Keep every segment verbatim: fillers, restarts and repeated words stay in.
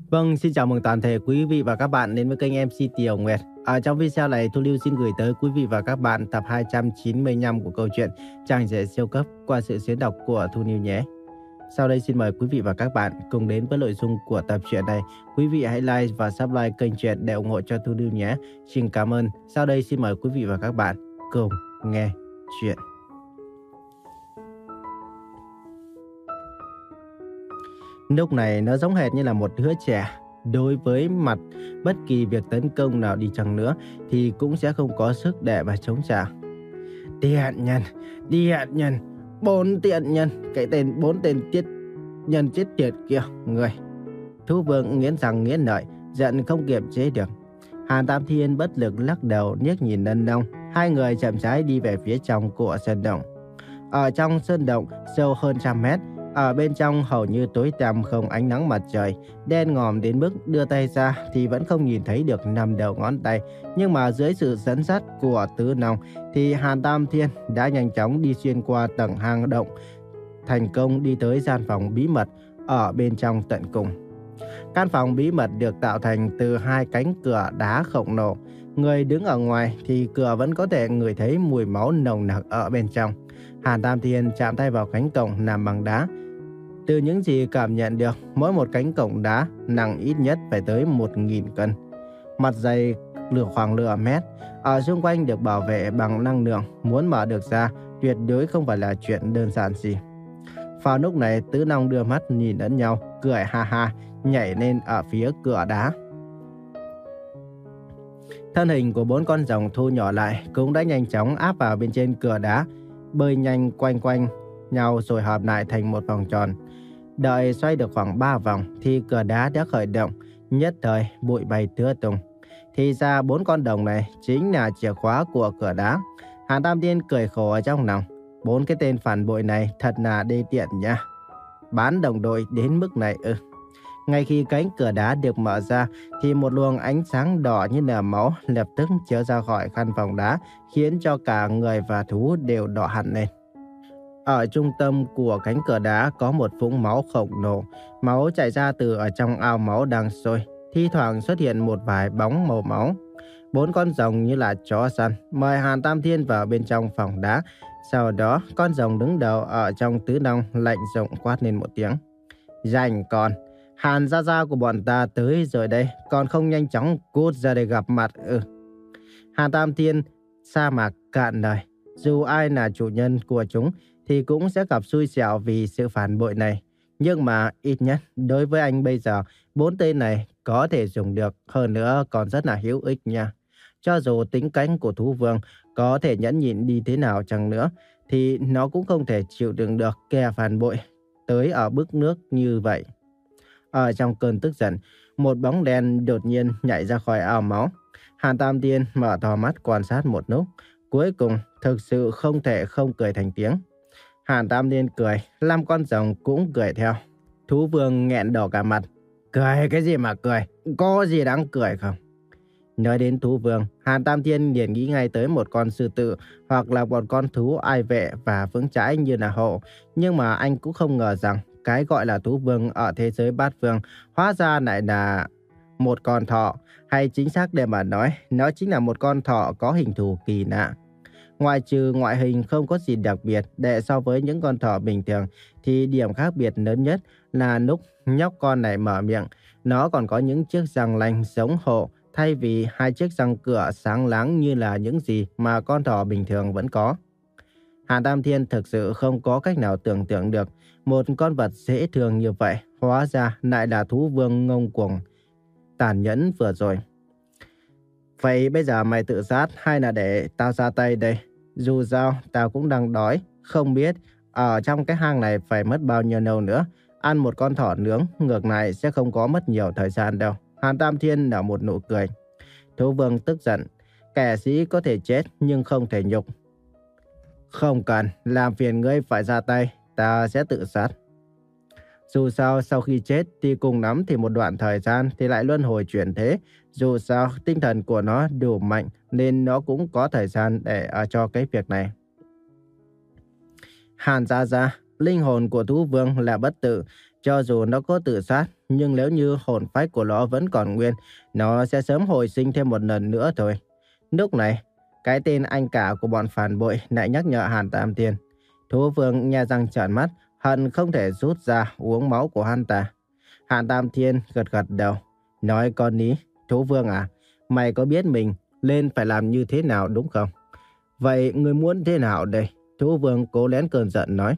Vâng, xin chào mừng toàn thể quý vị và các bạn đến với kênh em xê Tiểu Nguyệt. Ở trong video này, Thu Lưu xin gửi tới quý vị và các bạn tập hai trăm chín mươi lăm của câu chuyện Chàng rể siêu cấp qua sự diễn đọc của Thu Lưu nhé. Sau đây xin mời quý vị và các bạn cùng đến với nội dung của tập truyện này. Quý vị hãy like và subscribe kênh truyện để ủng hộ cho Thu Lưu nhé. Xin cảm ơn. Sau đây xin mời quý vị và các bạn cùng nghe chuyện. Lúc này nó giống hệt như là một đứa trẻ. Đối với mặt bất kỳ việc tấn công nào đi chăng nữa thì cũng sẽ không có sức để mà chống trả. Tiện nhân, tiện nhân, bốn tiện nhân, cái tên bốn tên tiết nhân chết tiệt kia, người. Thú Vương nghiến răng nghiến lợi, giận không kiềm chế được. Hàn Tam Thiên bất lực lắc đầu liếc nhìn Ân Long. Hai người chậm rãi đi về phía trong của sơn động. Ở trong sơn động sâu hơn trăm mét. Ở bên trong hầu như tối tăm không ánh nắng mặt trời, đen ngòm đến mức đưa tay ra thì vẫn không nhìn thấy được năm đầu ngón tay. Nhưng mà dưới sự dẫn dắt của Tứ Long thì Hàn Tam Thiên đã nhanh chóng đi xuyên qua tầng hang động, thành công đi tới gian phòng bí mật ở bên trong tận cùng. Căn phòng bí mật được tạo thành từ hai cánh cửa đá khổng lồ. Người đứng ở ngoài thì cửa vẫn có thể ngửi thấy mùi máu nồng nặc ở bên trong. Hàn Tam Thiên chạm tay vào cánh cổng làm bằng đá. Từ những gì cảm nhận được, mỗi một cánh cổng đá nặng ít nhất phải tới một nghìn cân. Mặt dày lửa khoảng nửa mét, ở xung quanh được bảo vệ bằng năng lượng, muốn mở được ra tuyệt đối không phải là chuyện đơn giản gì. Vào lúc này, Tứ Long đưa mắt nhìn lẫn nhau, cười ha ha, nhảy lên ở phía cửa đá. Thân hình của bốn con rồng thu nhỏ lại cũng đã nhanh chóng áp vào bên trên cửa đá, bơi nhanh quanh quanh nhau rồi hợp lại thành một vòng tròn. Đợi xoay được khoảng ba vòng thì cửa đá đã khởi động, nhất thời bụi bay tứ tung. Thì ra bốn con đồng này chính là chìa khóa của cửa đá. Hàn Tam Thiên cười khổ ở trong lòng. Bốn cái tên phản bội này thật là đê tiện nha. Bán đồng đội đến mức này ư? Ngay khi cánh cửa đá được mở ra thì một luồng ánh sáng đỏ như là máu lập tức chiếu ra khỏi căn phòng đá, khiến cho cả người và thú đều đỏ hẳn lên. Ở trung tâm của cánh cửa đá có một vũng máu khổng lồ. Máu chảy ra từ ở trong ao máu đang sôi. Thi thoảng xuất hiện một vài bóng màu máu. Bốn con rồng như là chó săn mời Hàn Tam Thiên vào bên trong phòng đá. Sau đó con rồng đứng đầu ở trong Tứ Long lạnh giọng quát lên một tiếng. Rảnh con, Hàn gia gia của bọn ta tới rồi đây, còn không nhanh chóng cút ra để gặp mặt ư? Ừ. Hàn Tam Thiên sa mạc cạn lời. Dù ai là chủ nhân của chúng thì cũng sẽ gặp xui xẻo vì sự phản bội này. Nhưng mà ít nhất đối với anh bây giờ, bốn tên này có thể dùng được, hơn nữa còn rất là hữu ích nha. Cho dù tính cách của Thú Vương có thể nhẫn nhịn đi thế nào chăng nữa, thì nó cũng không thể chịu đựng được kẻ phản bội tới ở bước nước như vậy. Ở trong cơn tức giận, một bóng đen đột nhiên nhảy ra khỏi ao máu. Hàn Tam Thiên mở to mắt quan sát một lúc, cuối cùng thực sự không thể không cười thành tiếng. Hàn Tam Thiên cười, năm con rồng cũng cười theo. Thú Vương nghẹn đỏ cả mặt. Cười cái gì mà cười, có gì đáng cười không? Nói đến Thú Vương, Hàn Tam Thiên liền nghĩ ngay tới một con sư tử hoặc là một con thú ai vệ và vững chãi như là hổ. Nhưng mà anh cũng không ngờ rằng cái gọi là Thú Vương ở thế giới bát vương hóa ra lại là một con thỏ. Hay chính xác để mà nói, nó chính là một con thỏ có hình thù kỳ lạ. Ngoài trừ ngoại hình không có gì đặc biệt để so với những con thỏ bình thường, thì điểm khác biệt lớn nhất là lúc nhóc con này mở miệng, nó còn có những chiếc răng lanh giống hổ, thay vì hai chiếc răng cửa sáng láng như là những gì mà con thỏ bình thường vẫn có. Hàn Tam Thiên thực sự không có cách nào tưởng tượng được một con vật dễ thương như vậy, hóa ra lại là Thú Vương ngông cuồng, tàn nhẫn vừa rồi. Vậy bây giờ mày tự sát hay là để tao ra tay đây? Dù sao, tao cũng đang đói. Không biết ở trong cái hang này phải mất bao nhiêu lâu nữa. Ăn một con thỏ nướng ngược lại sẽ không có mất nhiều thời gian đâu. Hàn Tam Thiên nở một nụ cười. Thú Vương tức giận. Kẻ sĩ có thể chết nhưng không thể nhục. Không cần, làm phiền ngươi phải ra tay. Ta sẽ tự sát. Dù sao sau khi chết thì cùng lắm thì một đoạn thời gian thì lại luân hồi chuyển thế. Dù sao tinh thần của nó đủ mạnh nên nó cũng có thời gian để uh, cho cái việc này. Hàn gia gia, linh hồn của Thú Vương là bất tử. Cho dù nó có tự sát, nhưng nếu như hồn phách của nó vẫn còn nguyên, nó sẽ sớm hồi sinh thêm một lần nữa thôi. Lúc này, cái tên anh cả của bọn phản bội lại nhắc nhở Hàn Tam Thiên. Thú Vương nhe răng trợn mắt, hận không thể rút ra uống máu của hắn ta. Hàn Tam Thiên gật gật đầu, nói con ní, Thú Vương à, mày có biết mình lên phải làm như thế nào đúng không? Vậy ngươi muốn thế nào đây? Thú Vương cố lén cơn giận nói.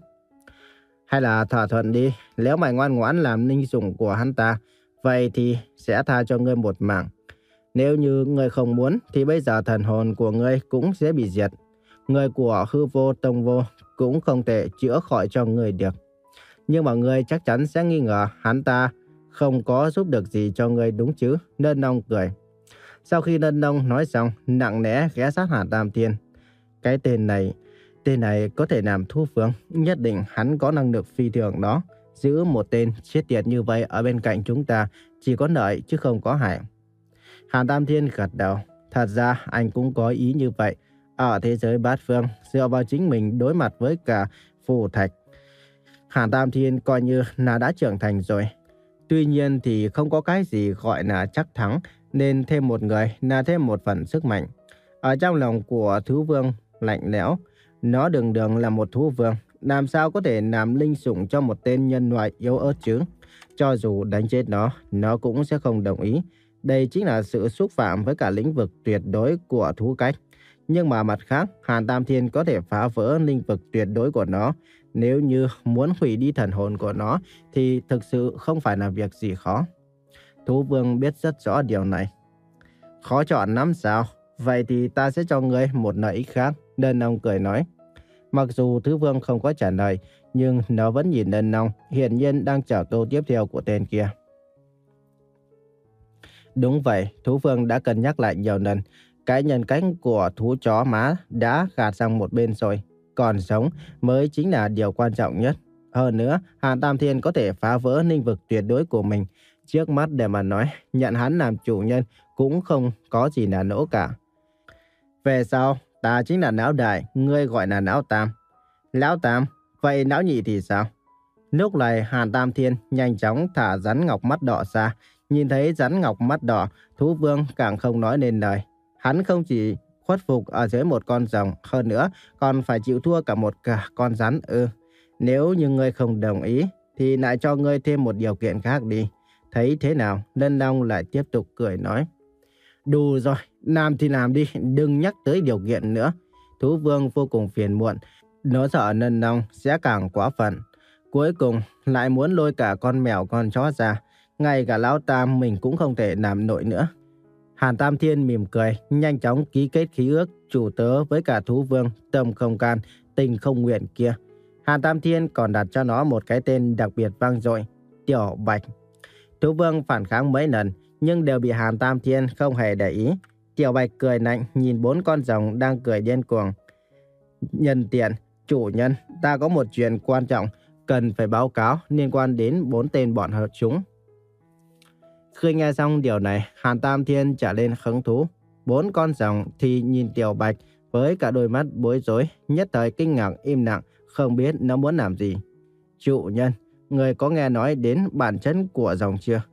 Hay là thỏa thuận đi, nếu mày ngoan ngoãn làm linh dụng của hắn ta, vậy thì sẽ tha cho ngươi một mạng. Nếu như ngươi không muốn, thì bây giờ thần hồn của ngươi cũng sẽ bị diệt. Người của hư vô tông vô cũng không thể chữa khỏi cho ngươi được. Nhưng mà ngươi chắc chắn sẽ nghi ngờ hắn ta không có giúp được gì cho ngươi đúng chứ? Nân Nông cười. Sau khi Nân Nông nói xong, nặng nẽ ghé sát Hàn Tam Thiên. Cái tên này, tên này có thể làm Thú Vương, nhất định hắn có năng lực phi thường đó. Giữ một tên chết tiệt như vậy ở bên cạnh chúng ta chỉ có lợi chứ không có hại. Hàn Tam Thiên gật đầu. Thật ra anh cũng có ý như vậy. Ở thế giới bát phương, dựa vào chính mình đối mặt với cả phù thạch, Hàn Tam Thiên coi như là đã trưởng thành rồi. Tuy nhiên thì không có cái gì gọi là chắc thắng, nên thêm một người là thêm một phần sức mạnh. Ở trong lòng của Thú Vương lạnh lẽo, nó đường đường là một thú vương, làm sao có thể làm linh sủng cho một tên nhân loại yếu ớt chứ? Cho dù đánh chết nó, nó cũng sẽ không đồng ý. Đây chính là sự xúc phạm với cả lĩnh vực tuyệt đối của thú cách. Nhưng mà mặt khác, Hàn Tam Thiên có thể phá vỡ lĩnh vực tuyệt đối của nó. Nếu như muốn hủy đi thần hồn của nó, thì thực sự không phải là việc gì khó. Thú Vương biết rất rõ điều này. Khó chọn lắm sao? Vậy thì ta sẽ cho ngươi một lợi ích khác. Đơn Nông cười nói. Mặc dù Thú Vương không có trả lời, nhưng nó vẫn nhìn Đơn Nông, hiển nhiên đang chờ câu tiếp theo của tên kia. Đúng vậy, Thú Vương đã cân nhắc lại nhiều lần. Cái nhân cách của thú chó má đã gạt sang một bên rồi. Còn sống mới chính là điều quan trọng nhất. Hơn nữa, Hàn Tam Thiên có thể phá vỡ lĩnh vực tuyệt đối của mình. Trước mắt để mà nói, nhận hắn làm chủ nhân cũng không có gì là nỗ cả. Về sau, ta chính là Lão Đại, ngươi gọi là Lão Tam. Lão Tam, vậy Lão Nhị thì sao? Lúc này Hàn Tam Thiên nhanh chóng thả rắn ngọc mắt đỏ ra. Nhìn thấy rắn ngọc mắt đỏ, Thú Vương càng không nói nên lời. Hắn không chỉ khuất phục ở dưới một con rồng, hơn nữa còn phải chịu thua cả một cả con rắn ư. Nếu như ngươi không đồng ý, thì lại cho ngươi thêm một điều kiện khác đi. Thấy thế nào? Lân Long lại tiếp tục cười nói. Đủ rồi, làm thì làm đi, đừng nhắc tới điều kiện nữa. Thú Vương vô cùng phiền muộn, nó sợ Lân Long sẽ càng quá phận. Cuối cùng lại muốn lôi cả con mèo con chó ra, ngay cả Lão Tam mình cũng không thể làm nổi nữa. Hàn Tam Thiên mỉm cười, nhanh chóng ký kết khí ước chủ tớ với cả Thú Vương, tâm không can, tình không nguyện kia. Hàn Tam Thiên còn đặt cho nó một cái tên đặc biệt vang dội, Tiểu Bạch. Thú Vương phản kháng mấy lần, nhưng đều bị Hàn Tam Thiên không hề để ý. Tiểu Bạch cười lạnh nhìn bốn con rồng đang cười điên cuồng. Nhân tiện, chủ nhân, ta có một chuyện quan trọng cần phải báo cáo liên quan đến bốn tên bọn họ chúng. Khi nghe xong điều này, Hàn Tam Thiên trở lên hứng thú. Bốn con rồng thì nhìn Tiểu Bạch với cả đôi mắt bối rối, nhất thời kinh ngạc im lặng, không biết nó muốn làm gì. Chủ nhân, người có nghe nói đến bản chất của rồng chưa?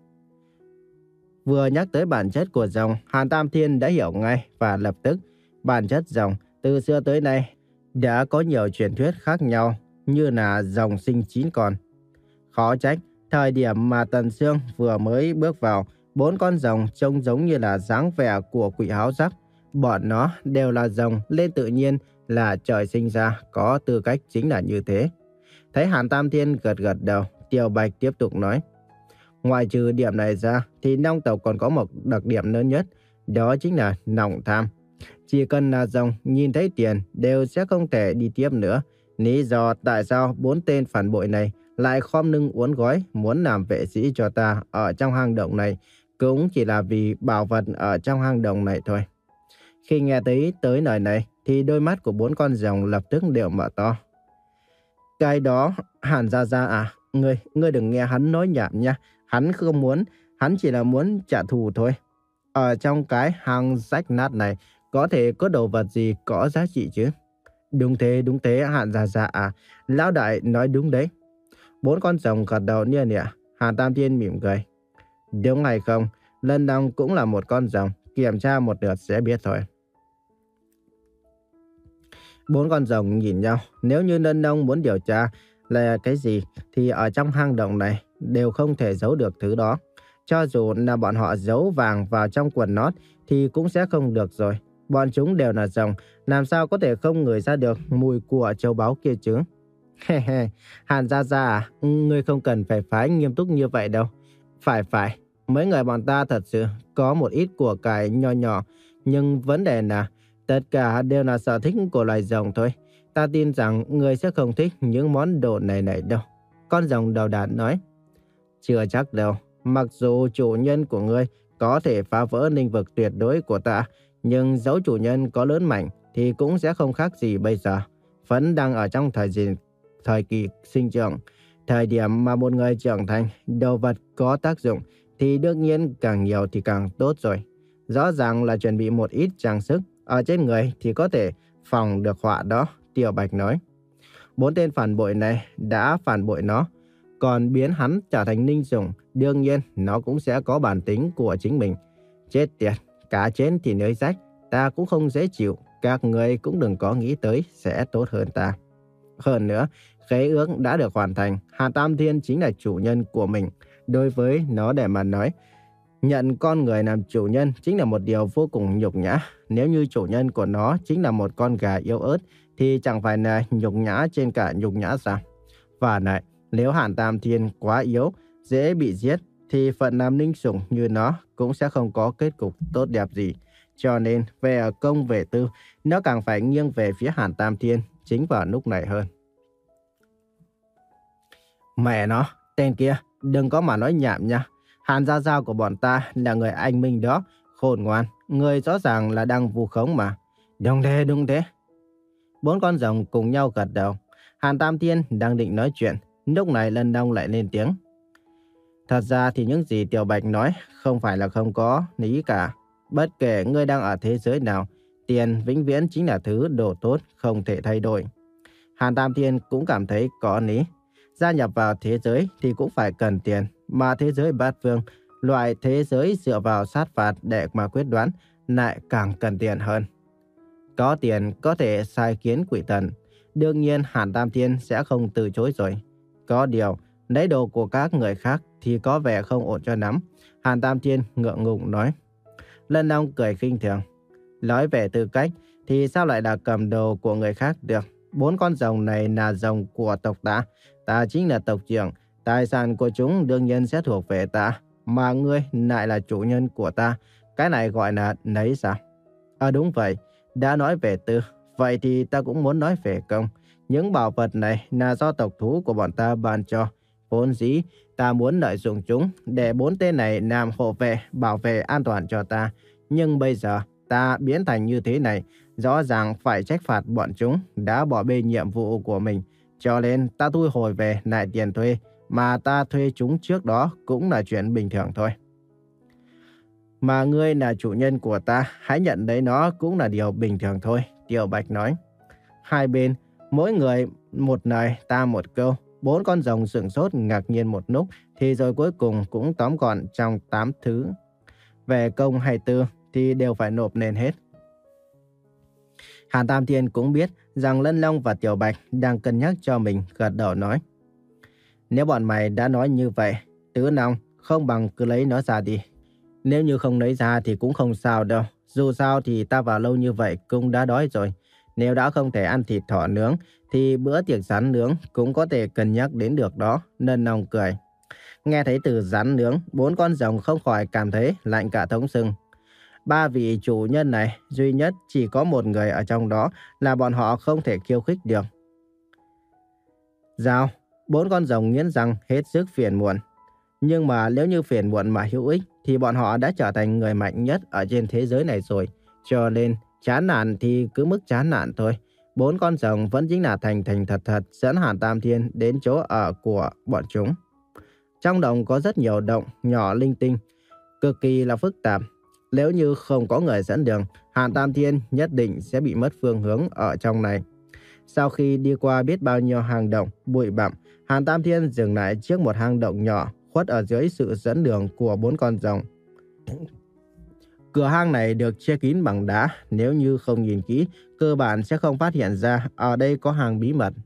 Vừa nhắc tới bản chất của rồng, Hàn Tam Thiên đã hiểu ngay và lập tức. Bản chất rồng từ xưa tới nay đã có nhiều truyền thuyết khác nhau, như là rồng sinh chín con. Khó trách, thời điểm mà Tần Sương vừa mới bước vào, bốn con rồng trông giống như là dáng vẻ của quỷ háo sắc. Bọn nó đều là rồng lên tự nhiên, là trời sinh ra có tư cách chính là như thế. Thấy Hàn Tam Thiên gật gật đầu, Tiểu Bạch tiếp tục nói. Ngoài trừ điểm này ra, thì Long tộc còn có một đặc điểm lớn nhất, đó chính là lòng tham. Chỉ cần là rồng nhìn thấy tiền đều sẽ không thể đi tiếp nữa. Lý do tại sao bốn tên phản bội này lại khom lưng uốn gói muốn làm vệ sĩ cho ta ở trong hang động này cũng chỉ là vì bảo vật ở trong hang động này thôi. Khi nghe thấy tới lời này thì đôi mắt của bốn con rồng lập tức đều mở to. Cái đó, Hàn Gia Gia à, ngươi, ngươi đừng nghe hắn nói nhảm nha. Hắn không muốn, hắn chỉ là muốn trả thù thôi. Ở trong cái hang rách nát này có thể có đồ vật gì có giá trị chứ? Đúng thế, đúng thế, Hàn Gia Gia à, Lão Đại nói đúng đấy. Bốn con rồng gật đầu nia nịa. Hàn Tam Thiên mỉm cười. Đúng hay không, Lân Long cũng là một con rồng, kiểm tra một lượt sẽ biết thôi. Bốn con rồng nhìn nhau, nếu như Lân Long muốn điều tra là cái gì thì ở trong hang động này đều không thể giấu được thứ đó. Cho dù là bọn họ giấu vàng vào trong quần nót thì cũng sẽ không được rồi. Bọn chúng đều là rồng, làm sao có thể không ngửi ra được mùi của châu báu kia chứ? He Hàn Gia Gia à, ngươi không cần phải phái nghiêm túc như vậy đâu. Phải phải, mấy người bọn ta thật sự có một ít của cải nho nhỏ, nhưng vấn đề là tất cả đều là sở thích của loài rồng thôi. Ta tin rằng ngươi sẽ không thích những món đồ này này đâu. Con rồng đầu đàn nói. Chưa chắc đâu, mặc dù chủ nhân của ngươi có thể phá vỡ linh vực tuyệt đối của ta, nhưng dẫu chủ nhân có lớn mạnh thì cũng sẽ không khác gì bây giờ. Vẫn đang ở trong thời gian thời kỳ sinh trưởng. Thời điểm mà một người trưởng thành, đồ vật có tác dụng thì đương nhiên càng nhiều thì càng tốt rồi. Rõ ràng là chuẩn bị một ít trang sức ở trên người thì có thể phòng được họa đó, Tiểu Bạch nói. Bốn tên phản bội này đã phản bội nó, còn biến hắn trở thành linh sủng, đương nhiên nó cũng sẽ có bản tính của chính mình. Chết tiệt, cá chết thì lưới rách, ta cũng không dễ chịu, các người cũng đừng có nghĩ tới sẽ tốt hơn ta. Hơn nữa, khế ước đã được hoàn thành, Hàn Tam Thiên chính là chủ nhân của mình. Đối với nó để mà nói, nhận con người làm chủ nhân chính là một điều vô cùng nhục nhã. Nếu như chủ nhân của nó chính là một con gà yếu ớt, thì chẳng phải là nhục nhã trên cả nhục nhã sao? Và lại, nếu Hàn Tam Thiên quá yếu, dễ bị giết, thì phận làm linh sủng như nó cũng sẽ không có kết cục tốt đẹp gì. Cho nên, về ở công về tư, nó càng phải nghiêng về phía Hàn Tam Thiên chính vào lúc này hơn. Mẹ nó, tên kia, đừng có mà nói nhảm nha. Hàn Gia Gia của bọn ta là người anh minh đó, khôn ngoan, người rõ ràng là đang vu khống mà. Đúng thế, đúng thế. Bốn con rồng cùng nhau gật đầu. Hàn Tam Thiên đang định nói chuyện, lúc này Lân Long lại lên tiếng. Thật ra thì những gì Tiểu Bạch nói không phải là không có lý cả. Bất kể ngươi đang ở thế giới nào, tiền vĩnh viễn chính là thứ đồ tốt không thể thay đổi. Hàn Tam Thiên cũng cảm thấy có lý. Gia nhập vào thế giới thì cũng phải cần tiền, mà thế giới bát phương, loại thế giới dựa vào sát phạt để mà quyết đoán, lại càng cần tiền hơn. Có tiền có thể sai khiến quỷ thần, đương nhiên Hàn Tam Thiên sẽ không từ chối rồi. Có điều, lấy đồ của các người khác thì có vẻ không ổn cho lắm. Hàn Tam Thiên ngượng ngùng nói. Lân Long cười khinh thường. Nói về tư cách thì sao lại là cầm đồ của người khác được? Bốn con rồng này là rồng của tộc ta. Ta chính là tộc trưởng. Tài sản của chúng đương nhiên sẽ thuộc về ta. Mà ngươi lại là chủ nhân của ta. Cái này gọi là lấy sao? À đúng vậy. Đã nói về tư. Vậy thì ta cũng muốn nói về công. Những bảo vật này là do tộc thú của bọn ta ban cho. Vốn dĩ ta muốn lợi dụng chúng để bốn tên này làm hộ vệ, bảo vệ an toàn cho ta. Nhưng bây giờ ta biến thành như thế này, rõ ràng phải trách phạt bọn chúng đã bỏ bê nhiệm vụ của mình. Cho nên ta thu hồi về lại tiền thuê mà ta thuê chúng trước đó cũng là chuyện bình thường thôi. Mà ngươi là chủ nhân của ta, hãy nhận lấy nó cũng là điều bình thường thôi, Tiểu Bạch nói. Hai bên, mỗi người một lời ta một câu. Bốn con rồng sửng sốt ngạc nhiên một lúc, thì rồi cuối cùng cũng tóm gọn trong tám thứ. Về công hay tư thì đều phải nộp lên hết. Hàn Tam Thiên cũng biết rằng Lân Long và Tiểu Bạch đang cân nhắc cho mình, gật đầu nói. Nếu bọn mày đã nói như vậy, Tứ Long không bằng cứ lấy nó ra đi. Nếu như không lấy ra thì cũng không sao đâu. Dù sao thì ta vào lâu như vậy cũng đã đói rồi. Nếu đã không thể ăn thịt thỏ nướng thì bữa tiệc rắn nướng cũng có thể cân nhắc đến được đó. Lân Long cười. Nghe thấy từ rắn nướng, bốn con rồng không khỏi cảm thấy lạnh cả thống xương. Ba vị chủ nhân này duy nhất chỉ có một người ở trong đó là bọn họ không thể khiêu khích được. Giao, bốn con rồng nghiến răng hết sức phiền muộn. Nhưng mà nếu như phiền muộn mà hữu ích thì bọn họ đã trở thành người mạnh nhất ở trên thế giới này rồi. Cho nên chán nản thì cứ mức chán nản thôi. Bốn con rồng vẫn chính là thành thành thật thật dẫn Hàn Tam Thiên đến chỗ ở của bọn chúng. Trong động có rất nhiều động nhỏ linh tinh, cực kỳ là phức tạp. Nếu như không có người dẫn đường, Hàn Tam Thiên nhất định sẽ bị mất phương hướng ở trong này. Sau khi đi qua biết bao nhiêu hang động, bụi bặm, Hàn Tam Thiên dừng lại trước một hang động nhỏ khuất ở dưới sự dẫn đường của bốn con rồng. Cửa hang này được che kín bằng đá, nếu như không nhìn kỹ, cơ bản sẽ không phát hiện ra ở đây có hang bí mật.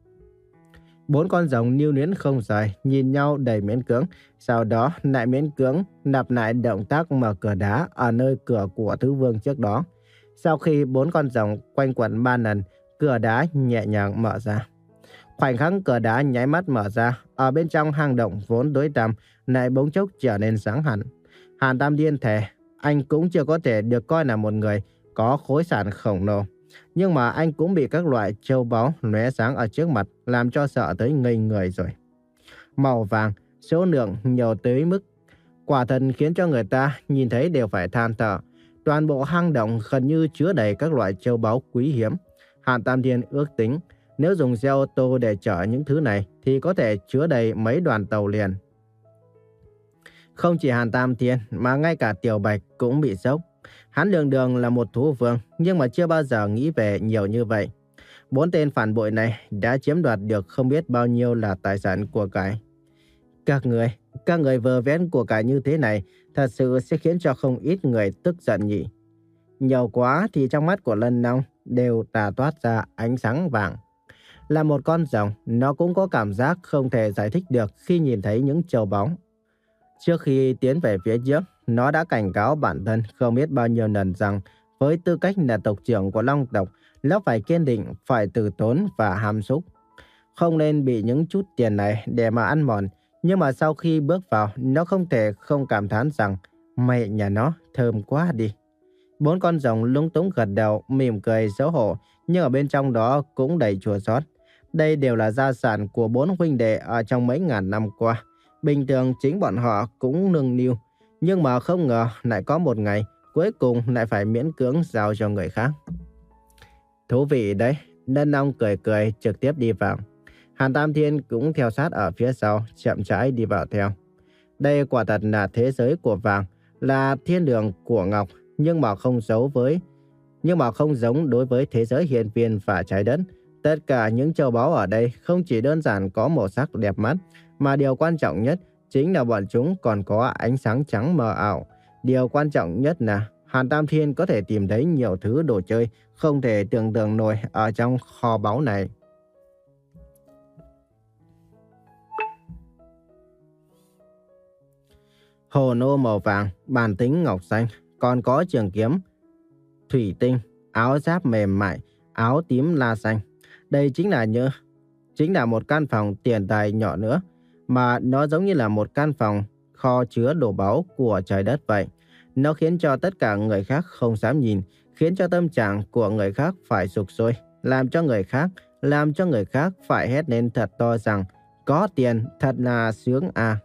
Bốn con rồng níu níu không rời, nhìn nhau đầy miễn cưỡng, sau đó lại miễn cưỡng lặp lại động tác mở cửa đá ở nơi cửa của Thứ Vương trước đó. Sau khi bốn con rồng quanh quẩn ba lần, cửa đá nhẹ nhàng mở ra. Khoảnh khắc cửa đá nháy mắt mở ra, ở bên trong hang động vốn tối tăm lại bỗng chốc trở nên sáng hẳn. Hàn Tam Thiên thề, anh cũng chưa có thể được coi là một người có khối sản khổng lồ. Nhưng mà anh cũng bị các loại châu báu lóe sáng ở trước mặt làm cho sợ tới ngây người rồi. Màu vàng, số lượng nhiều tới mức quả thật khiến cho người ta nhìn thấy đều phải than thở. Toàn bộ hang động gần như chứa đầy các loại châu báu quý hiếm. Hàn Tam Thiên ước tính nếu dùng xe ô tô để chở những thứ này thì có thể chứa đầy mấy đoàn tàu liền. Không chỉ Hàn Tam Thiên mà ngay cả Tiểu Bạch cũng bị sốc. Hắn đường đường là một thú vương nhưng mà chưa bao giờ nghĩ về nhiều như vậy. Bốn tên phản bội này đã chiếm đoạt được không biết bao nhiêu là tài sản của cải. Các người, các người vơ vén của cải như thế này thật sự sẽ khiến cho không ít người tức giận nhỉ. Nhiều quá thì trong mắt của Lân Long đều tà toát ra ánh sáng vàng. Là một con rồng, nó cũng có cảm giác không thể giải thích được khi nhìn thấy những châu báu. Trước khi tiến về phía trước, nó đã cảnh cáo bản thân không biết bao nhiêu lần rằng với tư cách là tộc trưởng của Long tộc, nó phải kiên định, phải từ tốn và hàm xúc. Không nên bị những chút tiền này để mà ăn mòn. Nhưng mà sau khi bước vào, nó không thể không cảm thán rằng mẹ nhà nó thơm quá đi. Bốn con rồng lúng túng gật đầu, mỉm cười xấu hổ, nhưng ở bên trong đó cũng đầy chua xót. Đây đều là gia sản của bốn huynh đệ ở trong mấy ngàn năm qua. Bình thường chính bọn họ cũng nương niu, nhưng mà không ngờ lại có một ngày cuối cùng lại phải miễn cưỡng giao cho người khác. Thú vị đấy, Lân Long cười cười trực tiếp đi vào. Hàn Tam Thiên cũng theo sát ở phía sau, chậm rãi đi vào theo. Đây quả thật là thế giới của vàng, là thiên đường của ngọc, nhưng mà không giống với, nhưng mà không giống đối với thế giới hiên viên và trái đất. Tất cả những châu báu ở đây không chỉ đơn giản có màu sắc đẹp mắt, mà điều quan trọng nhất chính là bọn chúng còn có ánh sáng trắng mờ ảo. Điều quan trọng nhất là Hàn Tam Thiên có thể tìm thấy nhiều thứ đồ chơi không thể tưởng tượng nổi ở trong kho báu này. Hồ lô màu vàng, bàn tính ngọc xanh, còn có trường kiếm thủy tinh, áo giáp mềm mại, áo tím la xanh. Đây chính là như chính là một căn phòng tiền tài nhỏ nữa, mà nó giống như là một căn phòng kho chứa đồ báu của trời đất vậy. Nó khiến cho tất cả người khác không dám nhìn, khiến cho tâm trạng của người khác phải sục sôi, làm cho người khác, làm cho người khác phải hét lên thật to rằng có tiền thật là sướng à.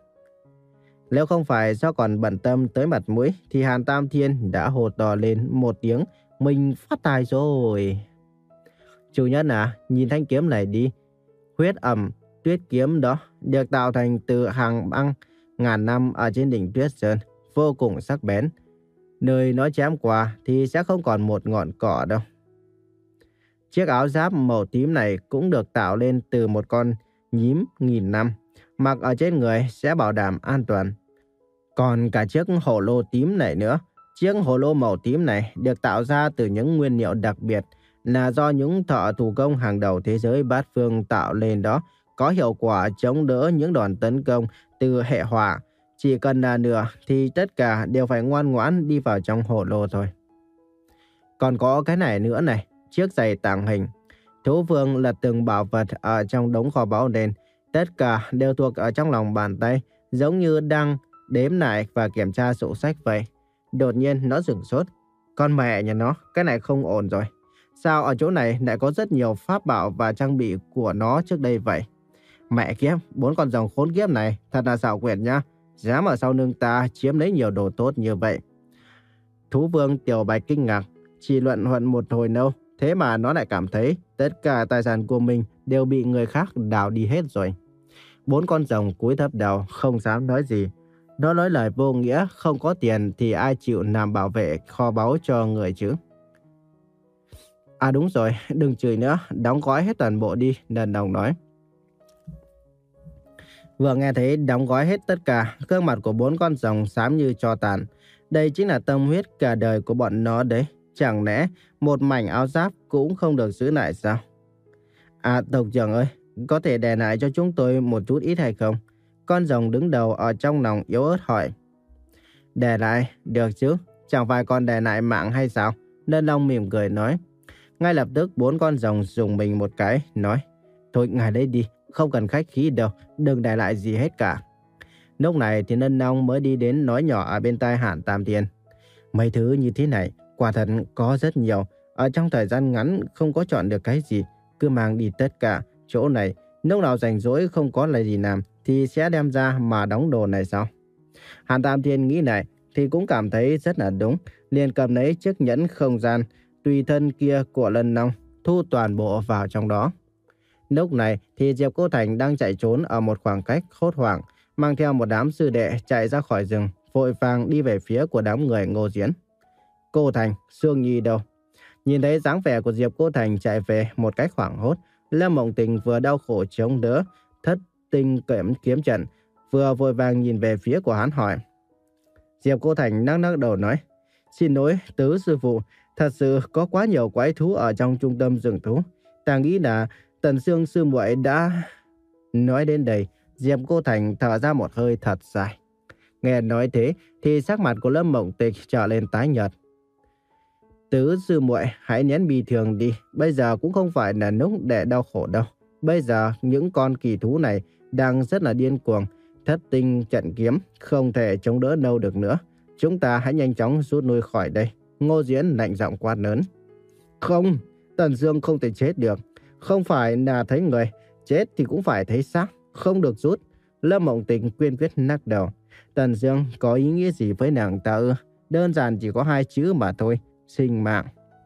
Nếu không phải do còn bận tâm tới mặt mũi thì Hàn Tam Thiên đã hô to lên một tiếng, mình phát tài rồi. Chủ nhân à, nhìn thanh kiếm này đi. Huyết ẩm tuyết kiếm đó được tạo thành từ hàng băng ngàn năm ở trên đỉnh Tuyết Sơn, vô cùng sắc bén. Nơi nó chém qua thì sẽ không còn một ngọn cỏ đâu. Chiếc áo giáp màu tím này cũng được tạo lên từ một con nhím nghìn năm, mặc ở trên người sẽ bảo đảm an toàn. Còn cả chiếc hổ lô tím này nữa, chiếc hổ lô màu tím này được tạo ra từ những nguyên liệu đặc biệt, là do những thợ thủ công hàng đầu thế giới bát phương tạo lên đó, có hiệu quả chống đỡ những đòn tấn công từ hệ hỏa. Chỉ cần là nửa thì tất cả đều phải ngoan ngoãn đi vào trong hổ lô thôi. Còn có cái này nữa này, chiếc giày tàng hình. Thú vương lật từng bảo vật ở trong đống kho báu lên, tất cả đều thuộc ở trong lòng bàn tay, giống như đang đếm lại và kiểm tra sổ sách vậy. Đột nhiên nó sửng sốt. Con mẹ nhà nó, cái này không ổn rồi. Sao ở chỗ này lại có rất nhiều pháp bảo và trang bị của nó trước đây vậy? Mẹ kiếp, bốn con rồng khốn kiếp này thật là xảo quyệt nha. Dám ở sau lưng ta chiếm lấy nhiều đồ tốt như vậy. Thú vương Tiểu Bạch kinh ngạc, chỉ luận huận một hồi lâu, thế mà nó lại cảm thấy tất cả tài sản của mình đều bị người khác đào đi hết rồi. Bốn con rồng cúi thấp đầu, không dám nói gì. Nó nói lời vô nghĩa, không có tiền thì ai chịu làm bảo vệ kho báu cho người chứ. À đúng rồi, đừng chửi nữa, đóng gói hết toàn bộ đi, Đần Đồng nói. Vừa nghe thấy đóng gói hết tất cả, gương mặt của bốn con rồng xám như tro tàn. Đây chính là tâm huyết cả đời của bọn nó đấy. Chẳng lẽ một mảnh áo giáp cũng không được giữ lại sao? À tộc trưởng ơi, có thể đè lại cho chúng tôi một chút ít hay không? Con rồng đứng đầu ở trong lòng yếu ớt hỏi. Đè lại, được chứ, chẳng phải còn đè lại mạng hay sao? Đơn Long mỉm cười nói. Ngay lập tức bốn con rồng dùng mình một cái, nói. Thôi ngài lấy đi, không cần khách khí đâu, đừng để lại gì hết cả. Lúc này thì Nân Long mới đi đến nói nhỏ ở bên tai Hàn Tam Thiên. Mấy thứ như thế này, quả thật có rất nhiều. Ở trong thời gian ngắn không có chọn được cái gì, cứ mang đi tất cả. Chỗ này, lúc nào rảnh rỗi không có lời gì làm, thì sẽ đem ra mà đóng đồ này sao? Hàn Tam Thiên nghĩ này, thì cũng cảm thấy rất là đúng. Liền cầm lấy chiếc nhẫn không gian, tùy thân kia của Nân Long, thu toàn bộ vào trong đó. Lúc này thì Diệp Cô Thành đang chạy trốn ở một khoảng cách hốt hoảng, mang theo một đám sư đệ chạy ra khỏi rừng, vội vàng đi về phía của đám người Ngô Diễn. Cô Thành, Sương Nhi đâu? Nhìn thấy dáng vẻ của Diệp Cô Thành chạy về một cách hoảng hốt, Lâm Mộng Tình vừa đau khổ chống đỡ thất tinh kiếm kiếm trận, vừa vội vàng nhìn về phía của hắn hỏi. Diệp Cô Thành nắc nắc đầu nói, xin lỗi tứ sư phụ, thật sự có quá nhiều quái thú ở trong trung tâm rừng thú. Ta nghĩ là Tần Sương sư muội đã... Nói đến đây, Diệp Cô Thành thở ra một hơi thật dài. Nghe nói thế thì sắc mặt của Lâm Mộng Tịch trở lên tái nhợt. Tứ sư muội hãy nén bi thường đi, bây giờ cũng không phải là lúc để đau khổ đâu. Bây giờ những con kỳ thú này đang rất là điên cuồng, thất tinh trận kiếm không thể chống đỡ lâu được nữa. Chúng ta hãy nhanh chóng rút lui khỏi đây. Ngô Diễn lạnh giọng quát lớn. Không, Tần Dương không thể chết được. Không phải là thấy người, chết thì cũng phải thấy xác, không được rút. Lâm Mộng Tình quyên quyết lắc đầu. Tần Dương có ý nghĩa gì với nàng ta ư? Đơn giản chỉ có hai chữ mà thôi, sinh mạng.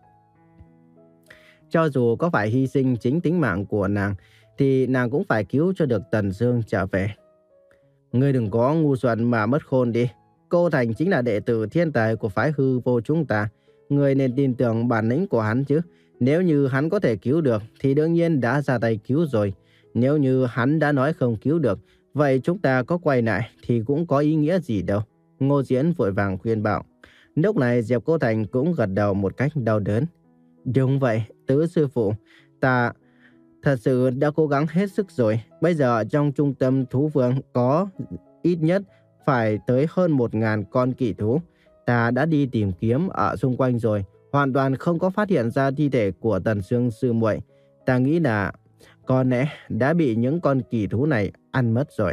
Cho dù có phải hy sinh chính tính mạng của nàng, thì nàng cũng phải cứu cho được Tần Dương trở về. Ngươi đừng có ngu xuẩn mà mất khôn đi. Cô Thành chính là đệ tử thiên tài của phái Hư Vô chúng ta. Ngươi nên tin tưởng bản lĩnh của hắn chứ. Nếu như hắn có thể cứu được thì đương nhiên đã ra tay cứu rồi. Nếu như hắn đã nói không cứu được, vậy chúng ta có quay lại thì cũng có ý nghĩa gì đâu. Ngô Diễn vội vàng khuyên bảo. Lúc này Diệp Cô Thành cũng gật đầu một cách đau đớn. Đúng vậy, tứ sư phụ, ta thật sự đã cố gắng hết sức rồi. Bây giờ trong trung tâm thú vương có ít nhất phải tới hơn một ngàn con kỵ thú. Ta đã đi tìm kiếm ở xung quanh rồi, hoàn toàn không có phát hiện ra thi thể của Tần Sương sư muội. Ta nghĩ là có lẽ đã bị những con kỳ thú này ăn mất rồi.